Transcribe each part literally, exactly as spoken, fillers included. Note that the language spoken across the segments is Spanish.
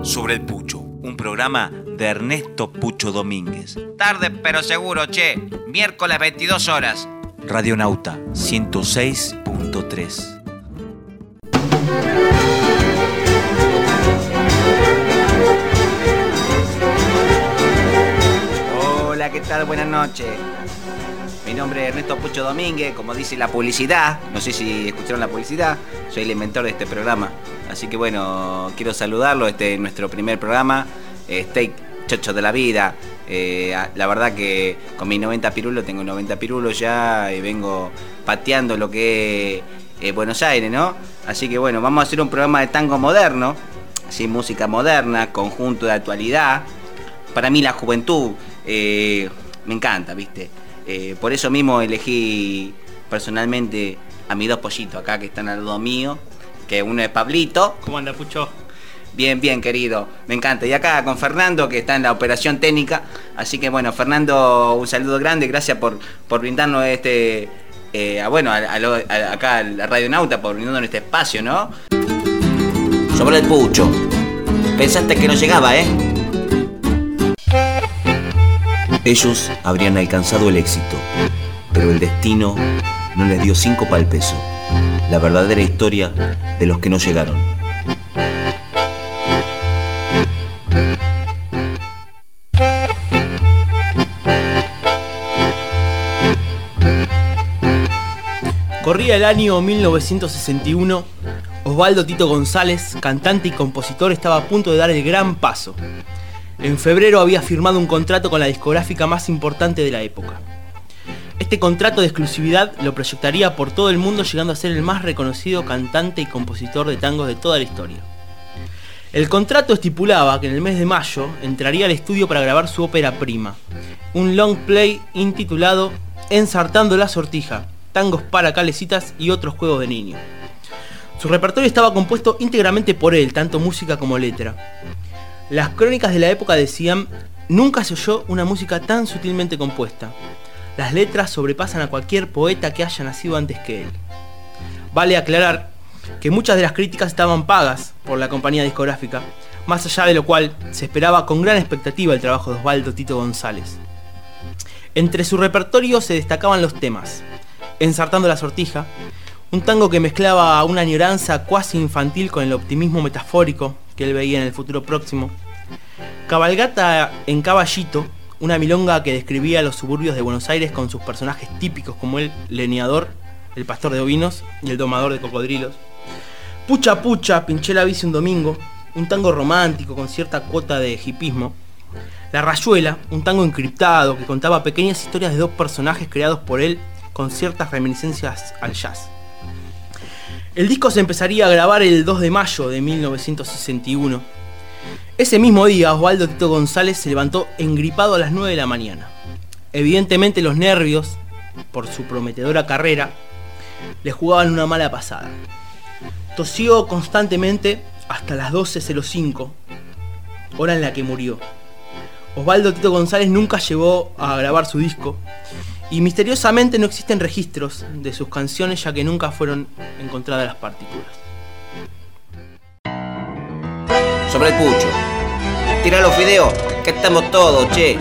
Sobre el Pucho, un programa de Ernesto Pucho Domínguez. Tarde pero seguro, che. Miércoles veintidós horas. Radionauta ciento seis punto tres. Hola, ¿qué tal? Buenas noches. Mi nombre es Ernesto Pucho Domínguez, como dice la publicidad. No sé si escucharon la publicidad. Soy el inventor de este programa. Así que bueno, quiero saludarlo. Este es nuestro primer programa. Eh, Steak Chocho de la Vida. Eh, la verdad que con mis noventa pirulos, tengo noventa pirulos ya y vengo pateando lo que es eh, Buenos Aires, ¿no? Así que bueno, vamos a hacer un programa de tango moderno, ¿sí? Música moderna, conjunto de actualidad. Para mí la juventud eh, me encanta, ¿viste? Eh, por eso mismo elegí personalmente a mis dos pollitos acá que están al lado mío, que uno es Pablito. ¿Cómo anda, Pucho? Bien, bien, querido, me encanta. Y acá con Fernando, que está en la operación técnica. Así que bueno, Fernando, un saludo grande, gracias por, por brindarnos este, eh, a, bueno, a, a, a, acá a la Radionauta, por brindarnos este espacio, ¿no? Sobre el Pucho, pensaste que no llegaba, ¿eh? Ellos habrían alcanzado el éxito, pero el destino no les dio cinco pa'l peso. La verdadera historia de los que no llegaron. Corría el año mil novecientos sesenta y uno. Osvaldo Tito González, cantante y compositor, estaba a punto de dar el gran paso. En febrero había firmado un contrato con la discográfica más importante de la época. Este contrato de exclusividad lo proyectaría por todo el mundo, llegando a ser el más reconocido cantante y compositor de tangos de toda la historia. El contrato estipulaba que en el mes de mayo entraría al estudio para grabar su ópera prima, un long play intitulado Ensartando la Sortija, tangos para calecitas y otros juegos de niños. Su repertorio estaba compuesto íntegramente por él, tanto música como letra. Las crónicas de la época decían: nunca se oyó una música tan sutilmente compuesta. Las letras sobrepasan a cualquier poeta que haya nacido antes que él. Vale aclarar que muchas de las críticas estaban pagas por la compañía discográfica, más allá de lo cual se esperaba con gran expectativa el trabajo de Osvaldo Tito González. Entre su repertorio se destacaban los temas Ensartando la Sortija, un tango que mezclaba una añoranza cuasi infantil con el optimismo metafórico que él veía en el futuro próximo. Cabalgata en Caballito, una milonga que describía los suburbios de Buenos Aires con sus personajes típicos como el leñador, el pastor de ovinos y el domador de cocodrilos. Pucha Pucha, pinché la bici un domingo, un tango romántico con cierta cuota de hipismo. La Rayuela, un tango encriptado que contaba pequeñas historias de dos personajes creados por él con ciertas reminiscencias al jazz. El disco se empezaría a grabar el dos de mayo de mil novecientos sesenta y uno. Ese mismo día, Osvaldo Tito González se levantó engripado a las nueve de la mañana. Evidentemente los nervios, por su prometedora carrera, le jugaban una mala pasada. Tosió constantemente hasta las doce cero cinco, hora en la que murió. Osvaldo Tito González nunca llegó a grabar su disco, y misteriosamente no existen registros de sus canciones, ya que nunca fueron encontradas las partituras. Sobre el Pucho, tira los videos, que estamos todos, che.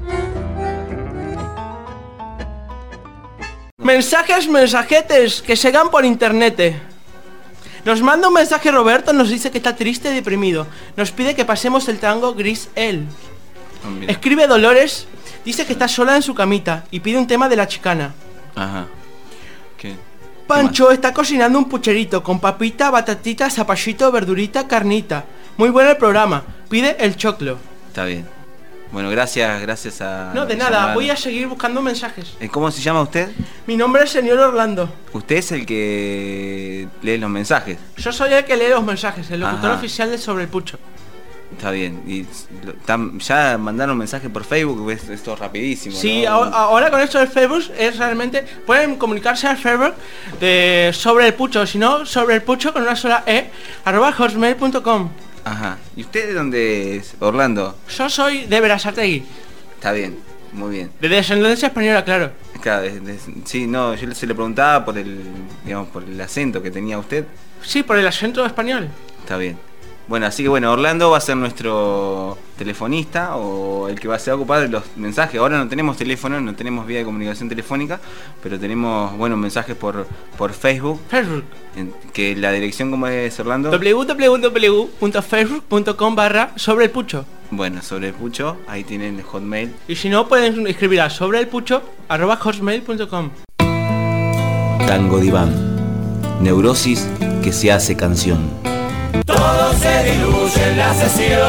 Mensajes, mensajetes, que llegan por internet. Nos manda un mensaje Roberto, nos dice que está triste y deprimido. Nos pide que pasemos el tango Gris él. Oh, escribe Dolores, dice que está sola en su camita y pide un tema de La Chicana. Ajá. ¿Qué? Pancho ¿Qué está cocinando un pucherito con papita, batatita, zapallito, verdurita, carnita. Muy bueno el programa. Pide el choclo. Está bien. Bueno, gracias, gracias a... No, de nada, voy a seguir buscando mensajes. ¿Cómo se llama usted? Mi nombre es señor Orlando. Usted es el que lee los mensajes. Yo soy el que lee los mensajes, el locutor Ajá. oficial de Sobre el Pucho. Está bien. ¿Y ya mandaron mensajes por Facebook? Es, esto es rapidísimo, Sí, ¿no? ahora, ahora con esto del Facebook es realmente... Pueden comunicarse al Facebook de Sobre el Pucho, si no, Sobre el Pucho con una sola E, arroba hotmail punto com. Ajá. ¿Y usted de dónde es, Orlando? Yo soy de Berazategui. Está bien, muy bien. De descendencia española, claro. Claro, de, de, sí, no, yo se le preguntaba por el, digamos, por el acento que tenía usted. Sí, por el acento español. Está bien. Bueno, así que bueno, Orlando va a ser nuestro telefonista o el que va a ser ocupado de los mensajes. Ahora no tenemos teléfono, no tenemos vía de comunicación telefónica, pero tenemos, bueno, mensajes por, por Facebook. Facebook. En, que la dirección, ¿cómo es, Orlando? doble u doble u doble u punto facebook punto com barra sobre el pucho. Bueno, sobre el pucho, ahí tienen el Hotmail. Y si no, pueden escribir a sobre el pucho arroba hotmail punto com. Tango Diván. Neurosis que se hace canción. Todo se diluye en la sesión.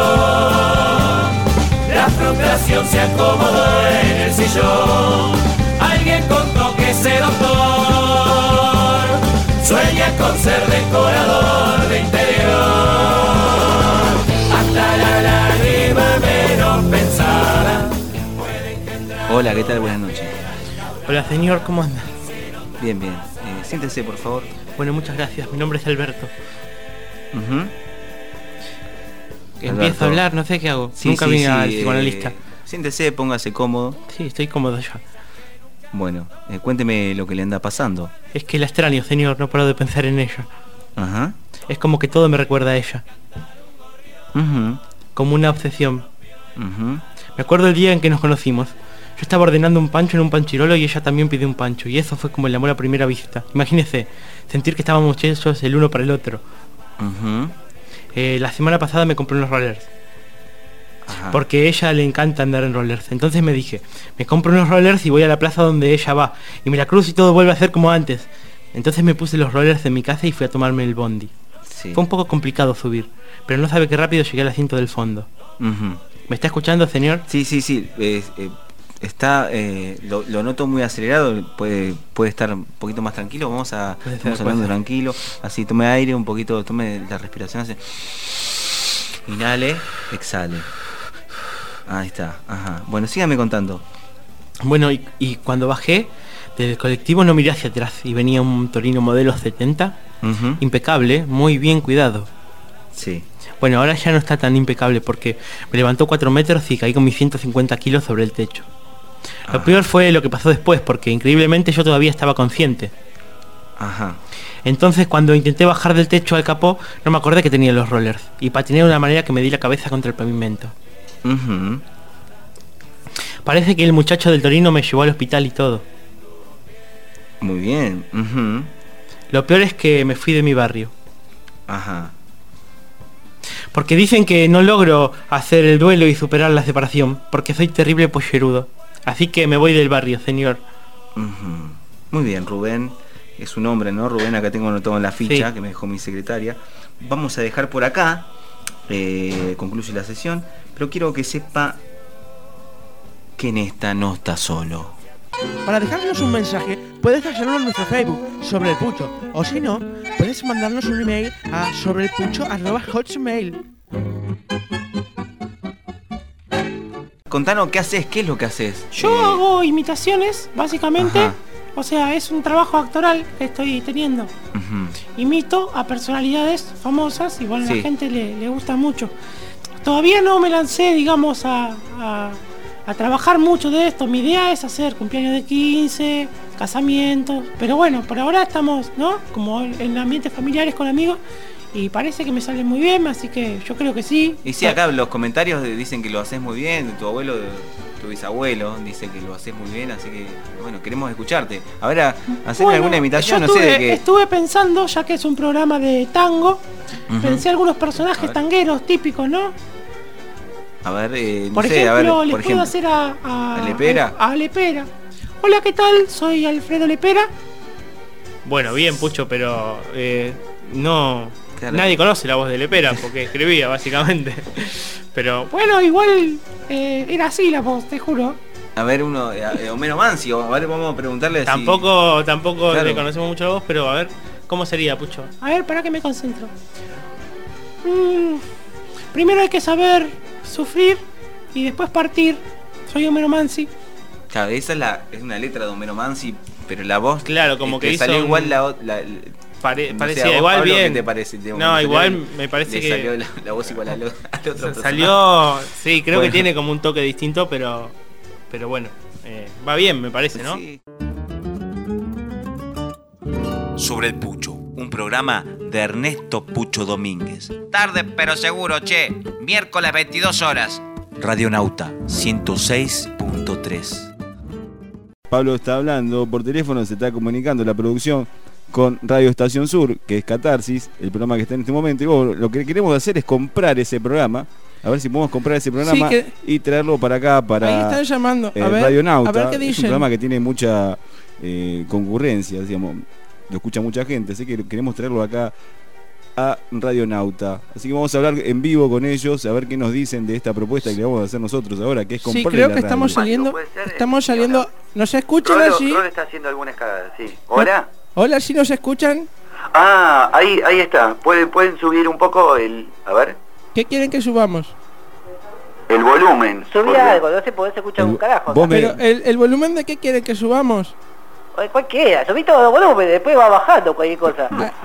La frustración se acomodó en el sillón. Alguien contó que ese doctor sueña con ser decorador de interior. Hasta la lágrima menos pensada puede engendrar. Hola, ¿qué tal? Buenas noches. Hola señor, ¿cómo anda? Bien, bien. Eh, siéntese, por favor. Bueno, muchas gracias. Mi nombre es Alberto. Uh-huh. Empiezo Alberto. a hablar, no sé qué hago. Sí, Nunca sí, vine sí, al eh, psicoanalista. Siéntese, póngase cómodo. Sí, estoy cómodo ya. Bueno, eh, cuénteme lo que le anda pasando. Es que la extraño, señor, no paro de pensar en ella. Ajá. Es como que todo me recuerda a ella. Uh-huh. Como una obsesión. Uh-huh. Me acuerdo el día en que nos conocimos. Yo estaba ordenando un pancho en un panchirolo y ella también pidió un pancho. Y eso fue como el amor a primera vista. Imagínese, sentir que estábamos hechos el uno para el otro. Uh-huh. Eh, la semana pasada me compré unos rollers. Ajá. Porque a ella le encanta andar en rollers. Entonces me dije, me compro unos rollers y voy a la plaza donde ella va. Y me la cruzo y todo vuelve a ser como antes. Entonces me puse los rollers en mi casa y fui a tomarme el bondi. Sí. Fue un poco complicado subir, pero no sabe qué rápido llegué al asiento del fondo. Uh-huh. ¿Me está escuchando, señor? Sí, sí, sí. Eh, eh, está, eh, lo, lo noto muy acelerado. Puede, puede estar un poquito más tranquilo. Vamos a, Puede ser, estamos puede hablando ser. tranquilo. Así, tome aire un poquito, tome la respiración. Hace... Inhale, exhale. Ahí está. Ajá. Bueno, sígame contando. Bueno, y, y cuando bajé del colectivo no miré hacia atrás y venía un Torino modelo setenta, Uh-huh. impecable, muy bien cuidado. Sí. Bueno, ahora ya no está tan impecable porque me levantó cuatro metros y caí con mis ciento cincuenta kilos sobre el techo. Lo Ah. peor fue lo que pasó después, porque increíblemente yo todavía estaba consciente. Ajá. Entonces cuando intenté bajar del techo al capó, no me acordé que tenía los rollers y patiné de una manera que me di la cabeza contra el pavimento. Uh-huh. Parece que el muchacho del Torino me llevó al hospital y todo. Muy bien. Uh-huh. Lo peor es que me fui de mi barrio. Ajá. Porque dicen que no logro hacer el duelo y superar la separación, porque soy terrible pollerudo. Así que me voy del barrio, señor. Uh-huh. Muy bien, Rubén. Es un hombre, ¿no? Rubén, acá tengo anotado en la ficha Sí. que me dejó mi secretaria. Vamos a dejar por acá. Eh, concluye la sesión. Pero quiero que sepa que en esta no está solo. Para dejarnos un mensaje, puedes hacerlo en nuestro Facebook, Sobre el Pucho. O si no, puedes mandarnos un email a sobreelpucho arroba hotmail. Contanos, ¿qué haces? ¿Qué es lo que haces? Yo Eh, hago imitaciones, básicamente. Ajá. O sea, es un trabajo actoral que estoy teniendo. ujú. Imito a personalidades famosas y bueno, a Sí. la gente le, le gusta mucho. Todavía no me lancé, digamos, a, a, a trabajar mucho de esto. Mi idea es hacer cumpleaños de quince, casamientos. Pero bueno, por ahora estamos, ¿no? Como en ambientes familiares con amigos. Y parece que me sale muy bien, así que yo creo que sí. Y sí, acá los comentarios dicen que lo haces muy bien. Tu abuelo, tu bisabuelo, dice que lo haces muy bien. Así que, bueno, queremos escucharte. A ver, a- hacerme Bueno, alguna imitación, yo no sé estuve, de qué. estuve pensando, ya que es un programa de tango, Ujú. pensé algunos A personajes ver. tangueros típicos, ¿no? A ver, eh, no Por sé, ejemplo, a ver, les por puedo ejemplo. hacer a, a, ¿A Lepera? A, a Lepera. Hola, ¿qué tal? Soy Alfredo Lepera. Bueno, bien, Pucho, pero eh, no... Claro. Nadie conoce la voz de Lepera porque escribía, básicamente. Pero Bueno, igual eh, era así la voz, te juro. A ver, uno, eh, eh, Homero Mancio. A ver, vamos a preguntarle si- tampoco, tampoco Claro. le conocemos mucho la voz, pero a ver, ¿cómo sería, Pucho? A ver, para que me concentro. Mm, primero hay que saber sufrir y después partir. Soy Homero Mansi. Claro, esa es, la, es una letra de Homero Mansi, pero la voz... Claro, como este, que hizo salió un- igual la... la- Pare- no sé, parecía a vos, igual Pablo, bien. ¿qué te parece? Te- No, salió- igual me parece le que- salió la, la voz igual al, al otro personaje. Salió, sí, creo Bueno. que tiene como un toque distinto, pero pero bueno, eh, va bien, me parece, ¿no? Sí. Sobre el Pucho, un programa de Ernesto Pucho Domínguez. Tarde pero seguro, che. Miércoles veintidós horas. Radionauta ciento seis punto tres. Pablo está hablando por teléfono, se está comunicando la producción con Radio Estación Sur, que es Catarsis, el programa que está en este momento. Y bueno, lo que queremos hacer es comprar ese programa, a ver si podemos comprar ese programa sí, que... y traerlo para acá, para Ahí están llamando. eh, a ver, Radionauta. A ver qué dicen. Es un programa que tiene mucha eh, concurrencia, digamos, lo escucha mucha gente, así que queremos traerlo acá a Radionauta. Así que vamos a hablar en vivo con ellos, a ver qué nos dicen de esta propuesta que le vamos a hacer nosotros ahora, que es comprar. Sí, creo la que estamos radio. saliendo, estamos saliendo, ¿nos escuchan Rolo, allí? Rolo está haciendo alguna escalada, sí. ¿Hola? Hola, ¿sí nos escuchan? Ah, ahí, ahí está. ¿Pueden, pueden subir un poco el... a ver... ¿Qué quieren que subamos? El volumen. Subí algo, no se podés escuchar El- un carajo. vos me- Pero el, el volumen de qué quieren que subamos? Oye, cualquiera, subí todo el volumen, después va bajando cualquier cosa.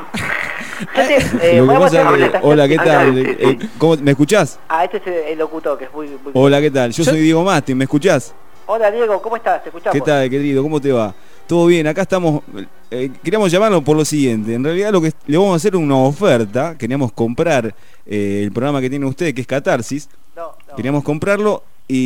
Yo te- eh, Lo que vamos a pasa hacer es una que- hola, ¿qué tal? Sí, sí. Eh, ¿cómo- ¿Me escuchás? Ah, este es el, el locutor, que es muy... muy... Hola, ¿qué tal? Yo Yo- soy Diego Mastin, ¿me escuchás? Hola, Diego, ¿cómo estás? ¿Te escuchamos? ¿Qué tal, querido? ¿Cómo te va? Todo bien, acá estamos. Eh, queríamos llamarlo por lo siguiente. En realidad lo que le vamos a hacer una oferta. Queríamos comprar eh, el programa que tiene usted, que es Catarsis. No, no. Queríamos comprarlo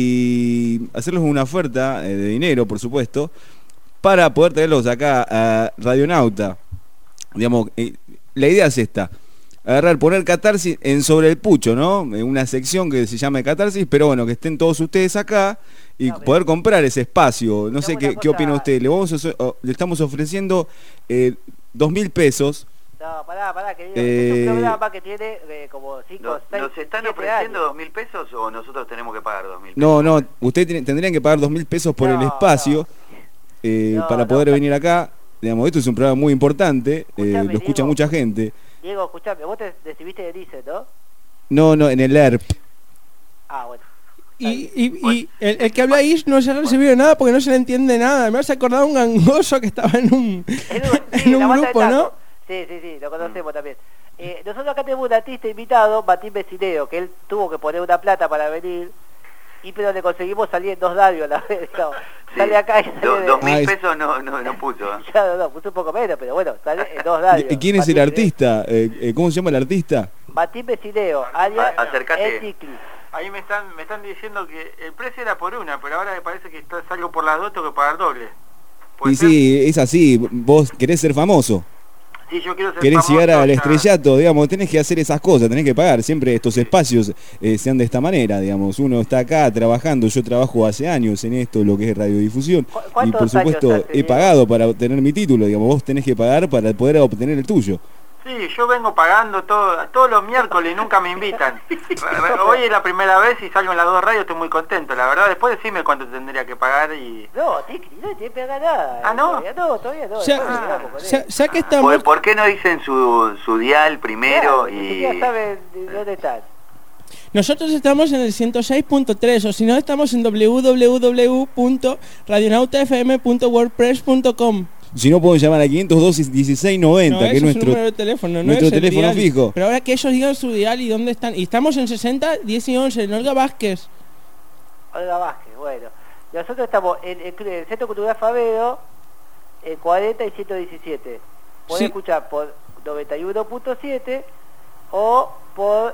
y hacerles una oferta eh, de dinero, por supuesto, para poder traerlos acá a Radionauta. Digamos, eh, la idea es esta. Agarrar, poner Catarsis en Sobre el Pucho, ¿no? En una sección que se llama Catarsis, pero bueno, que estén todos ustedes acá y No, pero- poder comprar ese espacio. No sé Hagamos qué, una qué cosa- opina usted. Le, vamos a so- o- le estamos ofreciendo eh, dos mil pesos. No, pará, pará, querido. Eh, Es un programa que tiene eh, como cinco, ¿Nos, seis, ¿Nos están siete ofreciendo años. dos mil pesos o nosotros tenemos que pagar dos mil pesos? No, no, ustedes tienen- tendrían que pagar dos mil pesos por No, el espacio eh, No, para no, poder no. venir acá. Digamos, esto es un programa muy importante, eh, Escuchame, lo escucha Diego. mucha gente. Diego, escuchame, vos te recibiste de Dice, ¿no? No, no, en el E R P. Ah, bueno. Y, y, y el, el que habla ahí no se ha recibido nada porque no se le entiende nada. Me has acordado un gangoso que estaba en un, En un, sí, en un la banda de grupo, ¿no? tango. Sí, sí, sí, lo conocemos también. Eh, nosotros acá tenemos un artista invitado, Martín Becineo, que él tuvo que poner una plata para venir, y pero le conseguimos salir en dos radios a la vez. No, Sí. sale acá y sale Do- de... dos Ah, mil es- pesos no, no, no puso. ¿eh? Ya, no, no, puso un poco menos, pero bueno, sale en dos radios. ¿Y quién es el Martín artista? Eh, eh, ¿Cómo se llama el artista? Becineo. Martín Becineo, alias A- acércate. El Ticli. Ahí me están me están diciendo que el precio era por una, pero ahora me parece que está- salgo por las dos, tengo que pagar doble. ¿Puede Y ser? sí, es así. Vos querés ser famoso. Sí, yo quiero ser Querés famoso, llegar al ya- estrellato, digamos, tenés que hacer esas cosas, tenés que pagar. Siempre estos espacios eh, sean de esta manera, digamos. Uno está acá trabajando, yo trabajo hace años en esto, lo que es radiodifusión. ¿Cu- Y cuántos por supuesto años hace, he Diego? pagado para obtener mi título, digamos. Vos tenés que pagar para poder obtener el tuyo. Sí, yo vengo pagando todo, todos los miércoles y nunca me invitan. Hoy es la primera vez y salgo en las dos radios, estoy muy contento, la verdad. Después decime cuánto tendría que pagar y... No, Ticli, no tiene que pagar nada. Ah, ¿no? Todavía no, todavía no. Ya, después hablamos con él. ya, ya que estamos... ¿Por, por qué no dicen su, su dial primero Claro, ni y... siquiera saben de dónde están. Nosotros estamos en el ciento seis punto tres o si no estamos en w w w punto radionauta f m punto wordpress punto com. Si no, pueden llamar a quinientos dos dieciséis noventa, No, que es eso es un nuestro... número de teléfono, no nuestro es el teléfono dial. fijo. Pero ahora que ellos digan su dial y dónde están. Y estamos en sesenta, diez y once, en Olga Vázquez. Olga Vázquez, bueno. Nosotros estamos en el, el Centro Cultural Favedo, en cuarenta y ciento diecisiete. Podés Sí. escuchar por noventa y uno punto siete o por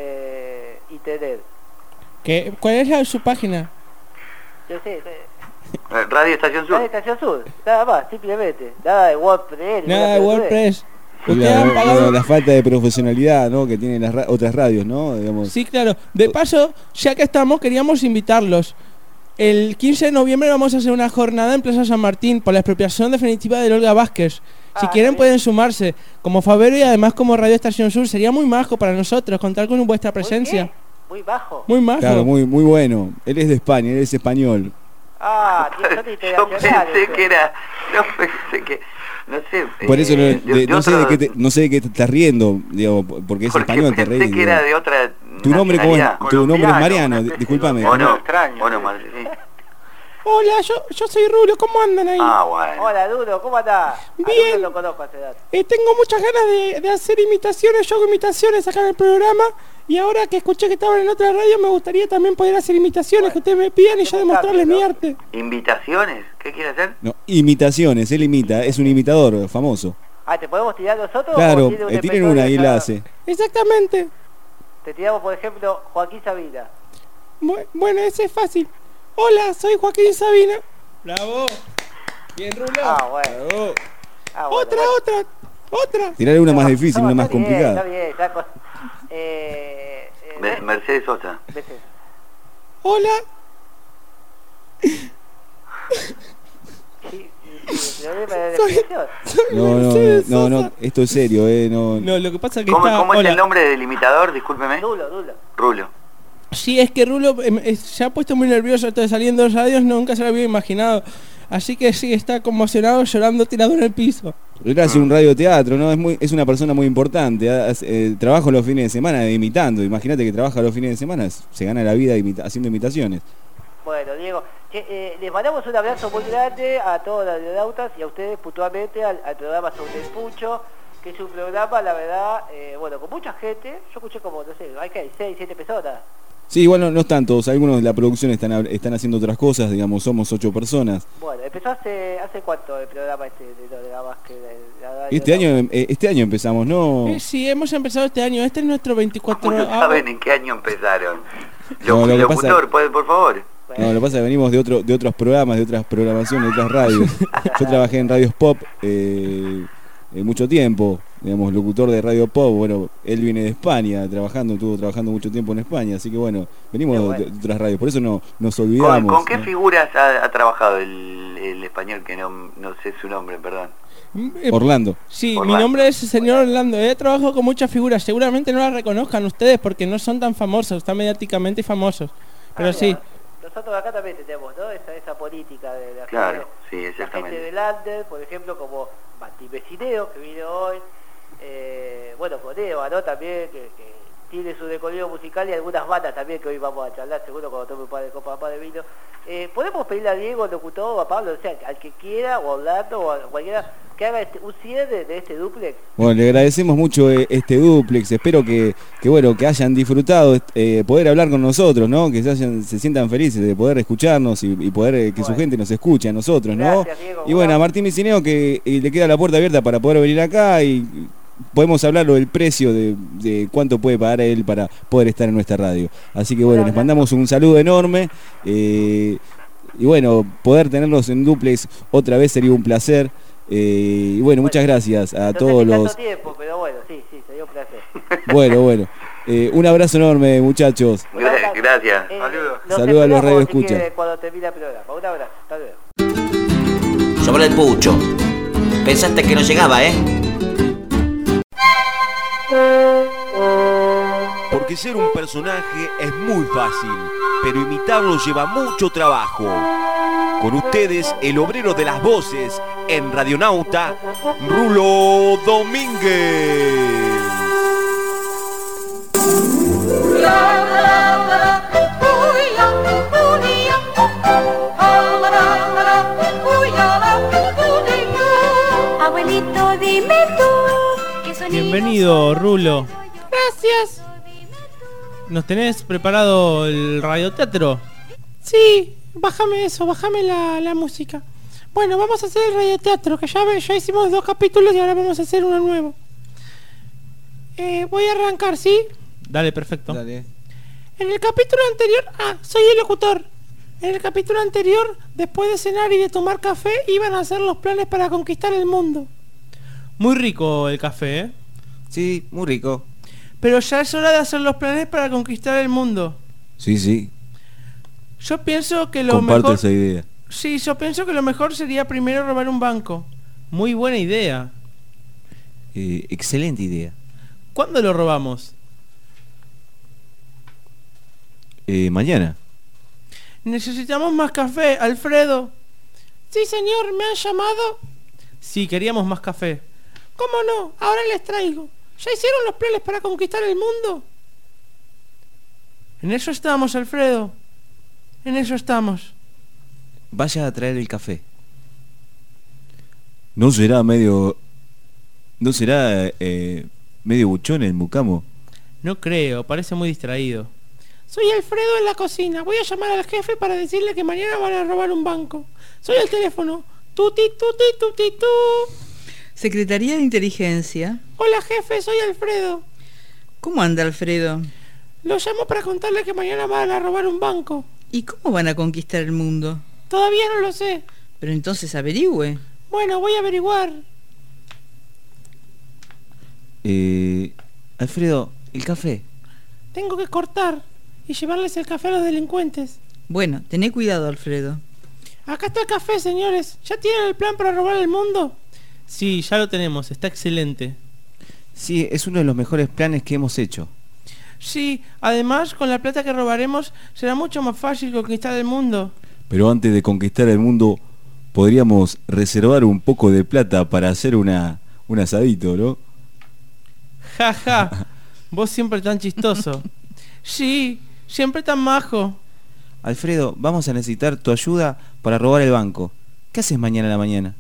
eh, internet. ¿Qué, ¿Cuál es la, su página? Yo sé, eh, Radio Estación Sur. Radio Estación Sur, nada más, simplemente. Nada de WordPress. ni Nada de pelotudez. WordPress. Y Ustedes la, han pagado... la- la falta de profesionalidad, ¿no?, que tienen las ra- otras radios, ¿no? Digamos. Sí, claro. De paso, ya que estamos, queríamos invitarlos. El quince de noviembre vamos a hacer una jornada en Plaza San Martín por la expropiación definitiva de Olga Vázquez. Si Ah, quieren sí. pueden sumarse. Como Favero y además como Radio Estación Sur, sería muy majo para nosotros contar con vuestra ¿Muy presencia. qué? Muy bajo. Muy majo. Claro, muy, muy bueno. Él es de España, él es español. Ah, tío, son Yo internacionales. pensé que era... No pensé que... No sé... Por eso no, eh, de- no sé de otro- qué te, no sé de qué te estás riendo, digo, porque es porque español, te pensé reís. que era digo. de otra Tu nombre cómo es, nacionalidad. tu nombre es Colombiano, Mariano, una di- especie discúlpame. de- ¿O no? extraño, ¿O no, sí. madre? Sí. Hola, yo, yo soy Rubio, ¿cómo andan ahí? Ah, bueno. Hola, Duro, ¿cómo andás? A Bien. Duro lo conozco hace dato. Eh, tengo muchas ganas de, de hacer imitaciones, yo hago imitaciones acá en el programa y ahora que escuché que estaban en otra radio me gustaría también poder hacer imitaciones que ustedes me pidan y yo hacemos demostrarles cambio, mi ¿no? arte. ¿Invitaciones? ¿Qué quiere hacer? No, imitaciones, él imita, es un imitador famoso. Ah, ¿te podemos tirar nosotros? Claro, o tiene un eh, tienen inventor una de y cada- la hace. Exactamente. Te tiramos, por ejemplo, Joaquín Sabina. Bu- Bueno, ese es fácil. Hola, soy Joaquín Sabina. Bravo. Bien, Rulo. Ah, bueno. Bravo. Ah, bueno, Otra, bueno. otra, otra. Tirarle una más difícil, No, una más está bien, complicada. Está bien, está con- eh, eh, Mer- Mercedes Sosa. veces. Hola. Sí, sí, sí, el problema de la Soy- expresión. soy No, no, no, Mercedes no, no, Sosa. esto es serio, eh, no. No, lo que pasa es que ¿Cómo, está... cómo es hola. el nombre del imitador? Discúlpeme. Dulo, Dulo. Rulo. Sí, es que Rulo em, es- se ha puesto muy nervioso esto de saliendo en radios, nunca se lo había imaginado. Así que sí, está conmocionado, llorando, tirado en el piso. Él hace un radioteatro, ¿no? Es muy, es una persona muy importante. Hace, eh, trabaja los fines de semana imitando. Imagínate que trabaja los fines de semana, se gana la vida imita- haciendo imitaciones. Bueno, Diego, che, eh, les mandamos un abrazo muy grande a todos los radionautas y a ustedes puntualmente al, al programa Sobre el Pucho, que es un programa, la verdad, eh, bueno, con mucha gente. Yo escuché como, no sé, hay que seis, siete personas. Sí, igual no, no están todos. Algunos de la producción están, hab- están haciendo otras cosas, digamos, somos ocho personas. Bueno, empezó hace hace cuánto el programa este de lo de la básquet. de la radio Este año, eh, este año empezamos, ¿no? Eh, sí, hemos empezado este año. Este es nuestro veinticuatro. ¿Cómo no saben en qué año empezaron? No, Locu- lo que locutor, pasa- ¿puede, por favor? No, lo que pasa es que venimos de otro, de otros programas, de otras programaciones, de otras radios. Yo trabajé en Radios Pop eh, eh, mucho tiempo, digamos, locutor de Radio Pop. Bueno, él viene de España, trabajando, estuvo trabajando mucho tiempo en España, así que bueno, venimos Qué de- bueno. de, otras radios, por eso no nos ¿Con, olvidamos. con qué ¿no? figuras ha, ha trabajado el, el español que no, no sé su nombre, perdón? Eh, Orlando. Sí, Orlando. mi nombre es el señor Orlando. He trabajado con muchas figuras. Seguramente no las reconozcan ustedes porque no son tan famosos, están mediáticamente famosos. Pero Ah, sí. mira, nosotros acá también tenemos, ¿no? Esa, esa política de la Claro, gente, sí, la gente exactamente. de Lander, por ejemplo, como Martín Vecineo, que vino hoy. Eh, bueno, con Eva, ¿no? También, que, que tiene su recorrido musical y algunas bandas también que hoy vamos a charlar, seguro cuando tome un par de copas más de vino. Eh, ¿Podemos pedirle a Diego, al locutor, o a Pablo, o sea, al que quiera, o a Orlando, o a cualquiera, que haga este, un cierre de este duplex? Bueno, le agradecemos mucho eh, este duplex, espero que, que bueno, que hayan disfrutado eh, poder hablar con nosotros, ¿no? Que se, hayan- se sientan felices de poder escucharnos y, y poder eh, que su Bueno. gente nos escuche a nosotros, ¿no? Gracias, Diego. Y bueno, a Martín Micineo que eh, le queda la puerta abierta para poder venir acá y podemos hablarlo del precio de, de cuánto puede pagar él para poder estar en nuestra radio. Así que bueno, les mandamos un saludo enorme eh, y bueno, poder tenerlos en duplex otra vez sería un placer. Eh, y bueno, muchas gracias a No todos sé si tanto los... tiempo, pero bueno, sí, sí, sería un placer. Bueno, bueno. Eh, un abrazo enorme, muchachos. Gra- Gracias. Eh, Saludos. nos Saludos a los esperamos, radioescuchas. si quiere, cuando termine el programa. Un abrazo, hasta luego. Sobre el pucho. Pensaste que no llegaba, ¿eh? Porque ser un personaje es muy fácil, pero imitarlo lleva mucho trabajo. Con ustedes, el obrero de las voces, en Radionauta, Rulo Domínguez. Abuelito, dime tú qué sonido. Bienvenido, Rulo. Gracias. ¿Nos tenés preparado el radioteatro? Sí, bájame eso, bájame la, la música. Bueno, vamos a hacer el radioteatro, que ya, ve- ya hicimos dos capítulos y ahora vamos a hacer uno nuevo. Eh, voy a arrancar, ¿sí? Dale, perfecto. Dale. En el capítulo anterior... Ah, soy el locutor. En el capítulo anterior, después de cenar y de tomar café, iban a hacer los planes para conquistar el mundo. Muy rico el café, ¿eh? Sí, muy rico. Pero ya es hora de hacer los planes para conquistar el mundo. Sí, sí, Yo pienso que lo comparto mejor... esa idea. Sí, yo pienso que lo mejor sería primero robar un banco. Muy buena idea. Eh, excelente idea. ¿Cuándo lo robamos? Eh, mañana. Necesitamos más café, Alfredo. Sí, señor, ¿me han llamado? Sí, queríamos más café. ¿Cómo no? Ahora les traigo. ¿Ya hicieron los planes para conquistar el mundo? En eso estamos, Alfredo. En eso estamos. Vaya a traer el café. ¿No será medio... ¿No será eh, medio buchón el mucamo? No creo, parece muy distraído. Soy Alfredo en la cocina. Voy a llamar al jefe para decirle que mañana van a robar un banco. Soy el teléfono. Tuti, tuti, tuti, tu. Secretaría de Inteligencia. Hola, jefe, soy Alfredo. ¿Cómo anda, Alfredo? Lo llamo para contarle que mañana van a robar un banco. ¿Y cómo van a conquistar el mundo? Todavía no lo sé. Pero entonces averigüe. Bueno, voy a averiguar. Eh, Alfredo, el café. Tengo que cortar y llevarles el café a los delincuentes. Bueno, tené cuidado, Alfredo. Acá está el café, señores. ¿Ya tienen el plan para robar el mundo? Sí, ya lo tenemos, está excelente. Sí, es uno de los mejores planes que hemos hecho. Sí, además con la plata que robaremos será mucho más fácil conquistar el mundo. Pero antes de conquistar el mundo, podríamos reservar un poco de plata para hacer una un asadito, ¿no? Ja, ja. Vos siempre tan chistoso. Sí, siempre tan majo. Alfredo, vamos a necesitar tu ayuda para robar el banco. ¿Qué haces mañana a la mañana?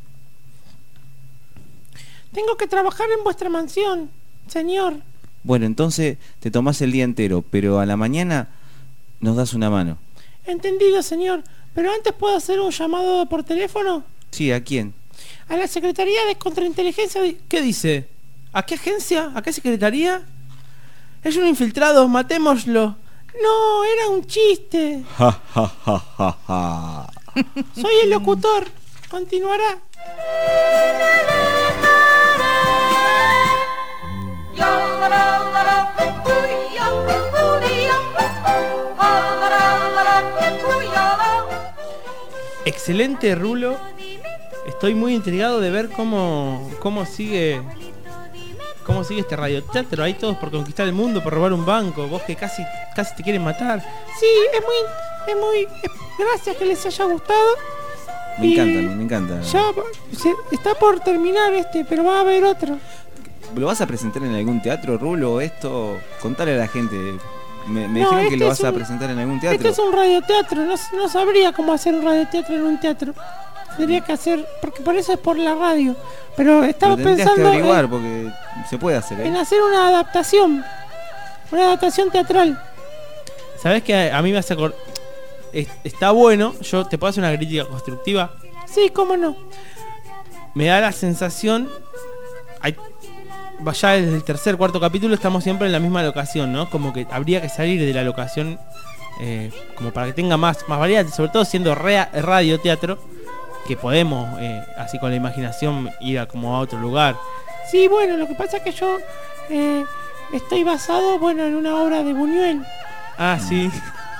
Tengo que trabajar en vuestra mansión, señor. Bueno, entonces te tomás el día entero, pero a la mañana nos das una mano. Entendido, señor. Pero antes, ¿puedo hacer un llamado por teléfono? Sí, ¿a quién? A la Secretaría de Contrainteligencia de... ¿Qué dice? ¿A qué agencia? ¿A qué secretaría? Es un infiltrado, matémoslo. No, era un chiste. Ja, ja, ja, ja, ja. Soy el locutor. Continuará. Excelente, Rulo. Estoy muy intrigado de ver cómo, cómo sigue cómo sigue este radioteatro. Ahí todos por conquistar el mundo, por robar un banco. Vos que casi casi te quieren matar. Sí, es muy, es muy. Es, gracias que les haya gustado. Me y encanta, me encanta. Ya se, está por terminar este, pero va a haber otro. ¿Lo vas a presentar en algún teatro, Rulo? Esto, contale a la gente. Me, me no, dijeron este que lo vas un, a presentar en algún teatro. Este es un radioteatro, no, no sabría cómo hacer un radioteatro en un teatro. Tendría que hacer, porque por eso es por la radio. Pero estaba Pero pensando que averiguar, en, porque se puede hacer, ¿eh? en hacer una adaptación. Una adaptación teatral. ¿Sabés que a mí me hace acordar? Está bueno, yo te puedo hacer una crítica constructiva. Sí, cómo no. Me da la sensación, hay, ya desde el tercer, cuarto capítulo estamos siempre en la misma locación, ¿no? Como que habría que salir de la locación eh, como para que tenga más, más variedad, sobre todo siendo rea, radio teatro, que podemos, eh, así con la imaginación, ir a como a otro lugar. Sí, bueno, lo que pasa es que yo eh, estoy basado, bueno, en una obra de Buñuel. Ah, sí.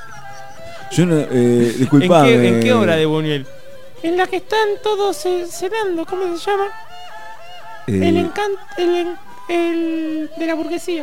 Yo no, eh, disculpame. ¿En qué, ¿En qué obra de Buñuel? En la que están todos cenando, ¿cómo se llama? Eh... El encanto, el, el de la burguesía.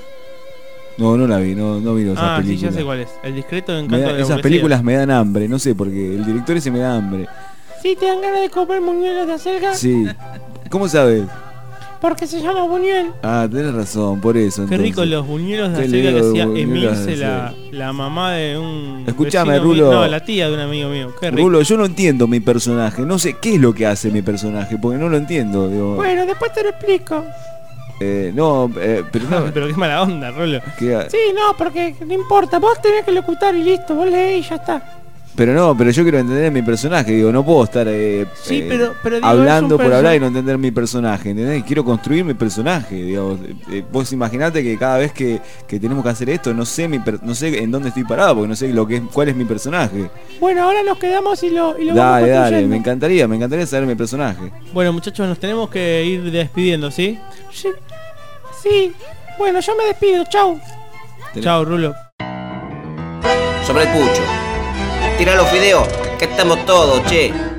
No, no la vi, no, no vi esas ah, películas. Sí, ya sé cuál es. El discreto encanto da, de la esas burguesía. películas me dan hambre, no sé, porque el director ese me da hambre. Sí, te dan ganas de comer buñuelos de acelga. Sí. ¿Cómo sabes? Porque se llama Buñuel. Ah, tenés razón, por eso. Qué entonces. rico los buñuelos de acelga que hacía Emilce, la, la mamá de un... Escuchame, Rulo. Mío, no, la tía de un amigo mío. Qué rico. Rulo, yo no entiendo mi personaje. No sé qué es lo que hace mi personaje, porque no lo entiendo. Digo. Bueno, después te lo explico. Eh, no, eh, pero no. Pero qué mala onda, Rulo. ¿Qué? Sí, no, porque no importa. Vos tenés que locutar y listo. Vos leés y ya está. Pero no, pero yo quiero entender mi personaje, digo, no puedo estar eh, sí, eh, pero, pero digo, hablando por perso- hablar y no entender mi personaje, ¿entendés? Quiero construir mi personaje, digo, eh, vos imaginate que cada vez que, que tenemos que hacer esto, no sé mi per- no sé en dónde estoy parado, porque no sé lo que es, cuál es mi personaje. Bueno, ahora nos quedamos y lo, y lo Dale, vamos dale, construyendo. me encantaría, me encantaría saber mi personaje. Bueno, muchachos, nos tenemos que ir despidiendo, ¿sí? Sí, sí. Bueno, yo me despido, chau. Chau, Rulo. Sobre el pucho. Tira los fideos, que estamos todos, che.